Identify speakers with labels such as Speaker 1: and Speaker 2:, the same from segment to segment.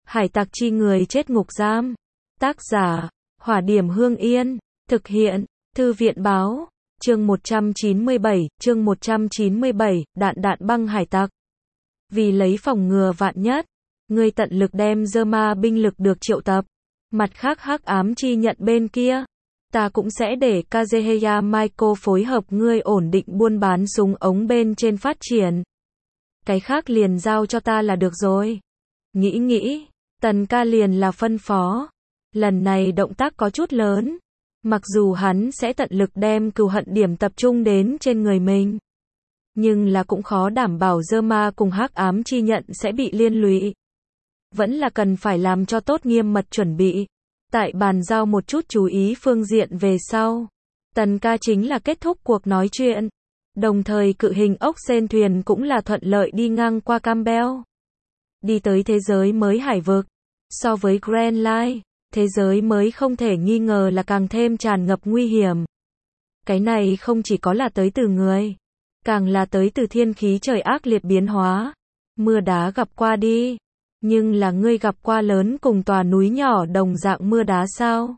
Speaker 1: Hải tặc chi người chết ngục giam. Tác giả, Hỏa Điểm Hương Yên. Thực hiện, Thư viện báo. Chương 197, đạn băng hải tặc. Vì lấy phòng ngừa vạn nhất, ngươi tận lực đem Zerma binh lực được triệu tập. Mặt khác hắc ám chi nhận bên kia, ta cũng sẽ để Kazuhaya Michael phối hợp ngươi ổn định buôn bán súng ống bên trên phát triển. Cái khác liền giao cho ta là được rồi. Nghĩ, Tần ca liền là phân phó. Lần này động tác có chút lớn. Mặc dù hắn sẽ tận lực đem cừu hận điểm tập trung đến trên người mình, nhưng là cũng khó đảm bảo Zerma cùng hắc ám chi nhận sẽ bị liên lụy. Vẫn là cần phải làm cho tốt nghiêm mật chuẩn bị. Tại bàn giao một chút chú ý phương diện về sau, Tần ca chính là kết thúc cuộc nói chuyện. Đồng thời cự hình ốc sên thuyền cũng là thuận lợi đi ngang qua Campbell. Đi tới thế giới mới hải vực. So với Grand Line, thế giới mới không thể nghi ngờ là càng thêm tràn ngập nguy hiểm. Cái này không chỉ có là tới từ người, càng là tới từ thiên khí trời ác liệt biến hóa. Mưa đá gặp qua đi, nhưng là ngươi gặp qua lớn cùng tòa núi nhỏ đồng dạng mưa đá sao?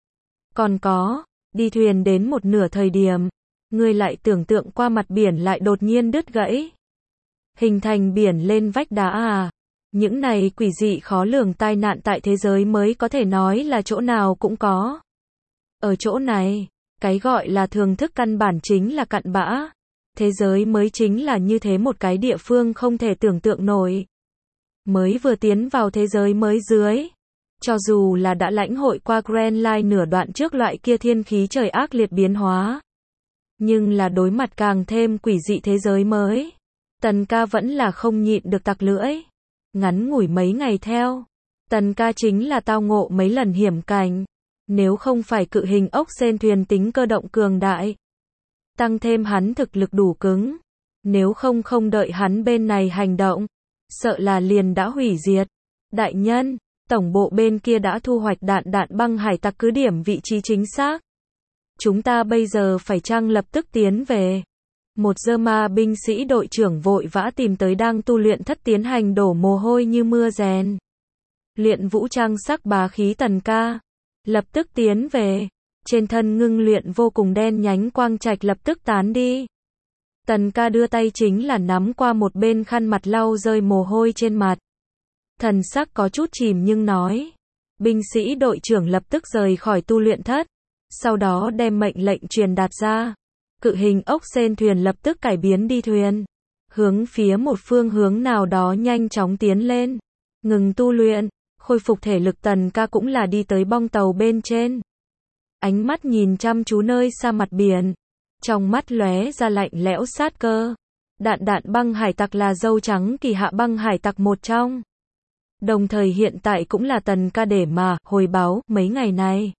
Speaker 1: Còn có, đi thuyền đến một nửa thời điểm, ngươi lại tưởng tượng qua mặt biển lại đột nhiên đứt gãy, hình thành biển lên vách đá à? Những này quỷ dị khó lường tai nạn tại thế giới mới có thể nói là chỗ nào cũng có. Ở chỗ này, cái gọi là thường thức căn bản chính là cặn bã. Thế giới mới chính là như thế một cái địa phương không thể tưởng tượng nổi. Mới vừa tiến vào thế giới mới dưới, cho dù là đã lãnh hội qua Grand Line nửa đoạn trước loại kia thiên khí trời ác liệt biến hóa, nhưng là đối mặt càng thêm quỷ dị thế giới mới, Tần ca vẫn là không nhịn được tặc lưỡi. Ngắn ngủi mấy ngày theo, Tần ca chính là tao ngộ mấy lần hiểm cảnh. Nếu không phải cự hình ốc sên thuyền tính cơ động cường đại, tăng thêm hắn thực lực đủ cứng, nếu không đợi hắn bên này hành động, sợ là liền đã hủy diệt. Đại nhân, tổng bộ bên kia đã thu hoạch đạn băng hải tặc cứ điểm vị trí chính xác. Chúng ta bây giờ phải chăng lập tức tiến về? Một Zerma binh sĩ đội trưởng vội vã tìm tới đang tu luyện thất tiến hành đổ mồ hôi như mưa rèn. Luyện vũ trang sắc bá khí Tần ca. Lập tức tiến về. Trên thân ngưng luyện vô cùng đen nhánh quang trạch lập tức tán đi. Tần ca đưa tay chính là nắm qua một bên khăn mặt lau rơi mồ hôi trên mặt. Thần sắc có chút chìm nhưng nói. Binh sĩ đội trưởng lập tức rời khỏi tu luyện thất. Sau đó đem mệnh lệnh truyền đạt ra. Cự hình ốc sên thuyền lập tức cải biến đi thuyền. Hướng phía một phương hướng nào đó nhanh chóng tiến lên. Ngừng tu luyện, khôi phục thể lực Tần ca cũng là đi tới bong tàu bên trên. Ánh mắt nhìn chăm chú nơi xa mặt biển. Trong mắt lóe ra lạnh lẽo sát cơ. Đạn băng hải tặc là dâu trắng kỳ hạ băng hải tặc một trong. Đồng thời hiện tại cũng là Tần ca để mà hồi báo mấy ngày này.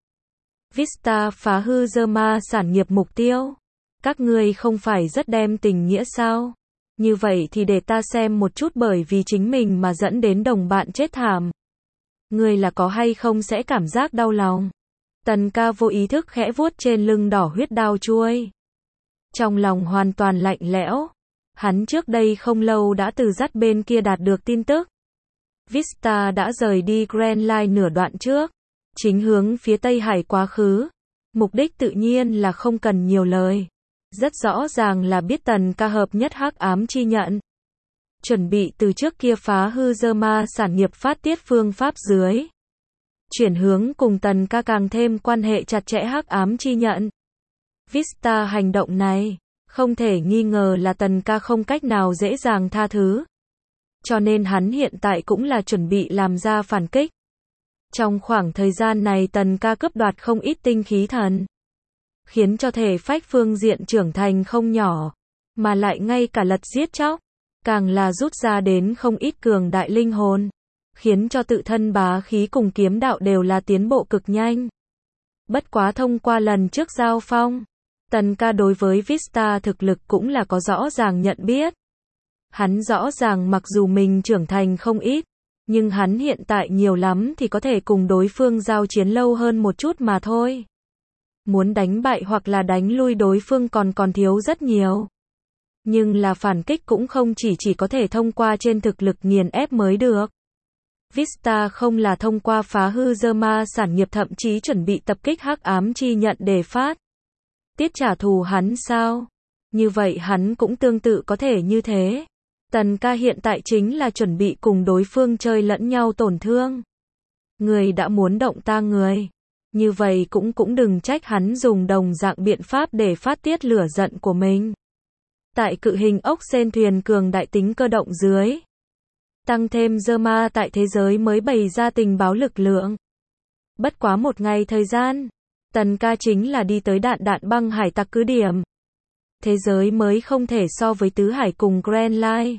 Speaker 1: Vista phá hư Zerma sản nghiệp mục tiêu. Các ngươi không phải rất đem tình nghĩa sao? Như vậy thì để ta xem một chút bởi vì chính mình mà dẫn đến đồng bạn chết thảm. Ngươi là có hay không sẽ cảm giác đau lòng? Tần ca vô ý thức khẽ vuốt trên lưng đỏ huyết đao chuôi. Trong lòng hoàn toàn lạnh lẽo. Hắn trước đây không lâu đã từ dắt bên kia đạt được tin tức. Vista đã rời đi Grand Line nửa đoạn trước. Chính hướng phía Tây Hải quá khứ. Mục đích tự nhiên là không cần nhiều lời. Rất rõ ràng là biết Tần ca hợp nhất hắc ám chi nhận. Chuẩn bị từ trước kia phá hư Zerma sản nghiệp phát tiết phương pháp dưới. Chuyển hướng cùng Tần ca càng thêm quan hệ chặt chẽ hắc ám chi nhận. Vista hành động này, không thể nghi ngờ là Tần ca không cách nào dễ dàng tha thứ. Cho nên hắn hiện tại cũng là chuẩn bị làm ra phản kích. Trong khoảng thời gian này Tần ca cướp đoạt không ít tinh khí thần. Khiến cho thể phách phương diện trưởng thành không nhỏ. Mà lại ngay cả lật giết chóc. Càng là rút ra đến không ít cường đại linh hồn. Khiến cho tự thân bá khí cùng kiếm đạo đều là tiến bộ cực nhanh. Bất quá thông qua lần trước giao phong, Tần ca đối với Vista thực lực cũng là có rõ ràng nhận biết. Hắn rõ ràng mặc dù mình trưởng thành không ít, nhưng hắn hiện tại nhiều lắm thì có thể cùng đối phương giao chiến lâu hơn một chút mà thôi. Muốn đánh bại hoặc là đánh lui đối phương còn thiếu rất nhiều. Nhưng là phản kích cũng không chỉ có thể thông qua trên thực lực nghiền ép mới được. Vista không là thông qua phá hư Zerma sản nghiệp thậm chí chuẩn bị tập kích hắc ám chi nhận để phát tiết trả thù hắn sao? Như vậy hắn cũng tương tự có thể như thế. Tần ca hiện tại chính là chuẩn bị cùng đối phương chơi lẫn nhau tổn thương. Người đã muốn động ta người. Như vậy cũng đừng trách hắn dùng đồng dạng biện pháp để phát tiết lửa giận của mình. Tại cự hình ốc sên thuyền cường đại tính cơ động dưới. Tăng thêm Zerma tại thế giới mới bày ra tình báo lực lượng. Bất quá một ngày thời gian. Tần ca chính là đi tới đạn băng hải tặc cứ điểm. Thế giới mới không thể so với Tứ Hải cùng Grand Line.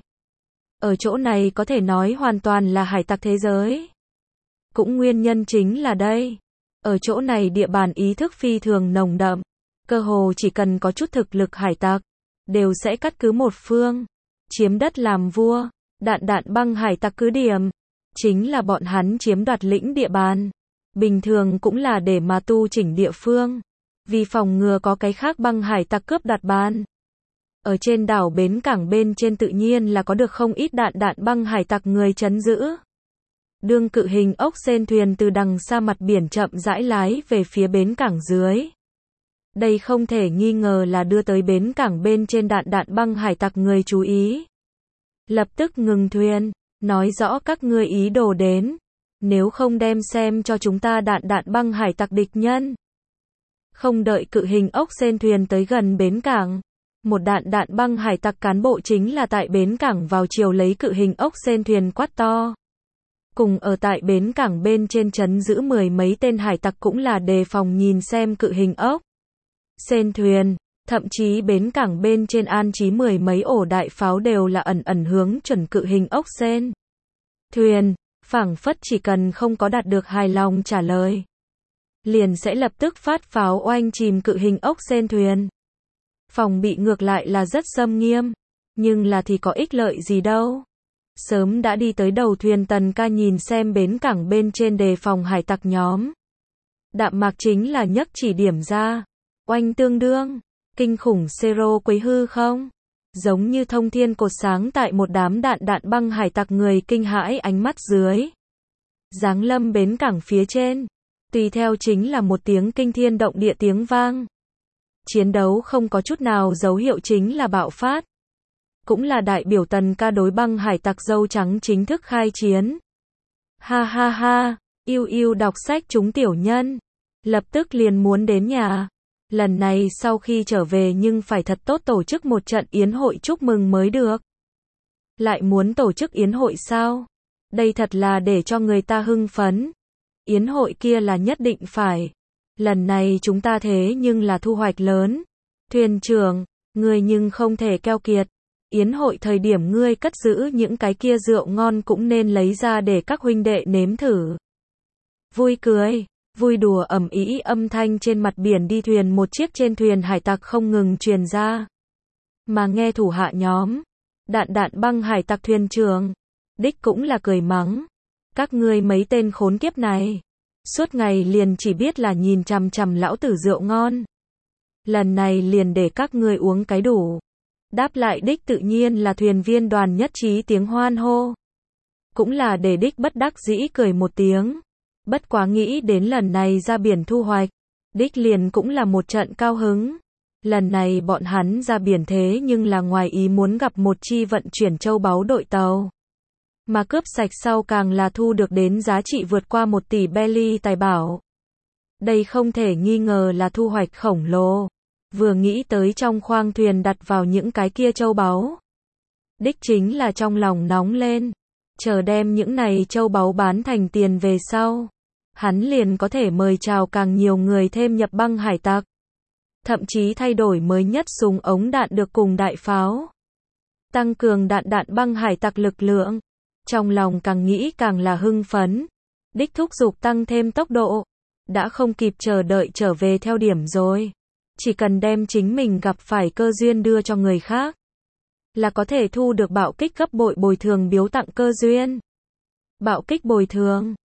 Speaker 1: Ở chỗ này có thể nói hoàn toàn là hải tặc thế giới. Cũng nguyên nhân chính là đây. Ở chỗ này địa bàn ý thức phi thường nồng đậm. Cơ hồ chỉ cần có chút thực lực hải tặc, đều sẽ cắt cứ một phương. Chiếm đất làm vua. Đạn băng hải tặc cứ điểm. Chính là bọn hắn chiếm đoạt lĩnh địa bàn. Bình thường cũng là để mà tu chỉnh địa phương. Vì phòng ngừa có cái khác băng hải tặc cướp đoạt bàn. Ở trên đảo bến cảng bên trên tự nhiên là có được không ít đạn băng hải tặc người trấn giữ. Đương cự hình ốc sên thuyền từ đằng xa mặt biển chậm rãi lái về phía bến cảng dưới. Đây không thể nghi ngờ là đưa tới bến cảng bên trên đạn băng hải tặc người chú ý. Lập tức ngừng thuyền, nói rõ các ngươi ý đồ đến. Nếu không đem xem cho chúng ta đạn băng hải tặc địch nhân. Không đợi cự hình ốc sên thuyền tới gần bến cảng. Một đạn băng hải tặc cán bộ chính là tại bến cảng vào chiều lấy cự hình ốc sên thuyền quát to. Cùng ở tại bến cảng bên trên trấn giữ mười mấy tên hải tặc cũng là đề phòng nhìn xem cự hình ốc sên thuyền. Thậm chí bến cảng bên trên an trí mười mấy ổ đại pháo đều là ẩn hướng chuẩn cự hình ốc sên thuyền. Phảng phất chỉ cần không có đạt được hài lòng trả lời, liền sẽ lập tức phát pháo oanh chìm cự hình ốc sên thuyền. Phòng bị ngược lại là rất xâm nghiêm, nhưng là thì có ích lợi gì đâu. Sớm đã đi tới đầu thuyền Tần ca nhìn xem bến cảng bên trên đề phòng hải tặc nhóm. Đạm mạc chính là nhấc chỉ điểm ra. Oanh tương đương, kinh khủng Zero quấy hư không? Giống như thông thiên cột sáng tại một đám đạn băng hải tặc người kinh hãi ánh mắt dưới. Giáng lâm bến cảng phía trên. Tùy theo chính là một tiếng kinh thiên động địa tiếng vang. Chiến đấu không có chút nào dấu hiệu chính là bạo phát. Cũng là đại biểu Tần ca đối băng hải tặc dâu trắng chính thức khai chiến. Ha ha ha, yêu đọc sách chúng tiểu nhân. Lập tức liền muốn đến nhà. Lần này sau khi trở về nhưng phải thật tốt tổ chức một trận yến hội chúc mừng mới được. Lại muốn tổ chức yến hội sao? Đây thật là để cho người ta hưng phấn. Yến hội kia là nhất định phải. Lần này chúng ta thế nhưng là thu hoạch lớn. Thuyền trưởng, ngươi nhưng không thể keo kiệt. Yến hội thời điểm ngươi cất giữ những cái kia rượu ngon cũng nên lấy ra để các huynh đệ nếm thử. Vui cười, vui đùa ầm ĩ âm thanh trên mặt biển đi thuyền một chiếc trên thuyền hải tặc không ngừng truyền ra. Mà nghe thủ hạ nhóm, đạn băng hải tặc thuyền trưởng, đích cũng là cười mắng. Các ngươi mấy tên khốn kiếp này, suốt ngày liền chỉ biết là nhìn chằm chằm lão tử rượu ngon. Lần này liền để các ngươi uống cái đủ. Đáp lại đích tự nhiên là thuyền viên đoàn nhất trí tiếng hoan hô. Cũng là để đích bất đắc dĩ cười một tiếng. Bất quá nghĩ đến lần này ra biển thu hoạch. Đích liền cũng là một trận cao hứng. Lần này bọn hắn ra biển thế nhưng là ngoài ý muốn gặp một chi vận chuyển châu báu đội tàu. Mà cướp sạch sau càng là thu được đến giá trị vượt qua 1 tỷ belly tài bảo. Đây không thể nghi ngờ là thu hoạch khổng lồ. Vừa nghĩ tới trong khoang thuyền đặt vào những cái kia châu báu. Đích chính là trong lòng nóng lên. Chờ đem những này châu báu bán thành tiền về sau. Hắn liền có thể mời chào càng nhiều người thêm nhập băng hải tặc. Thậm chí thay đổi mới nhất súng ống đạn được cùng đại pháo. Tăng cường đạn băng hải tặc lực lượng. Trong lòng càng nghĩ càng là hưng phấn. Đích thúc giục tăng thêm tốc độ. Đã không kịp chờ đợi trở về theo điểm rồi. Chỉ cần đem chính mình gặp phải cơ duyên đưa cho người khác. Là có thể thu được bạo kích gấp bội bồi thường biếu tặng cơ duyên. Bạo kích bồi thường.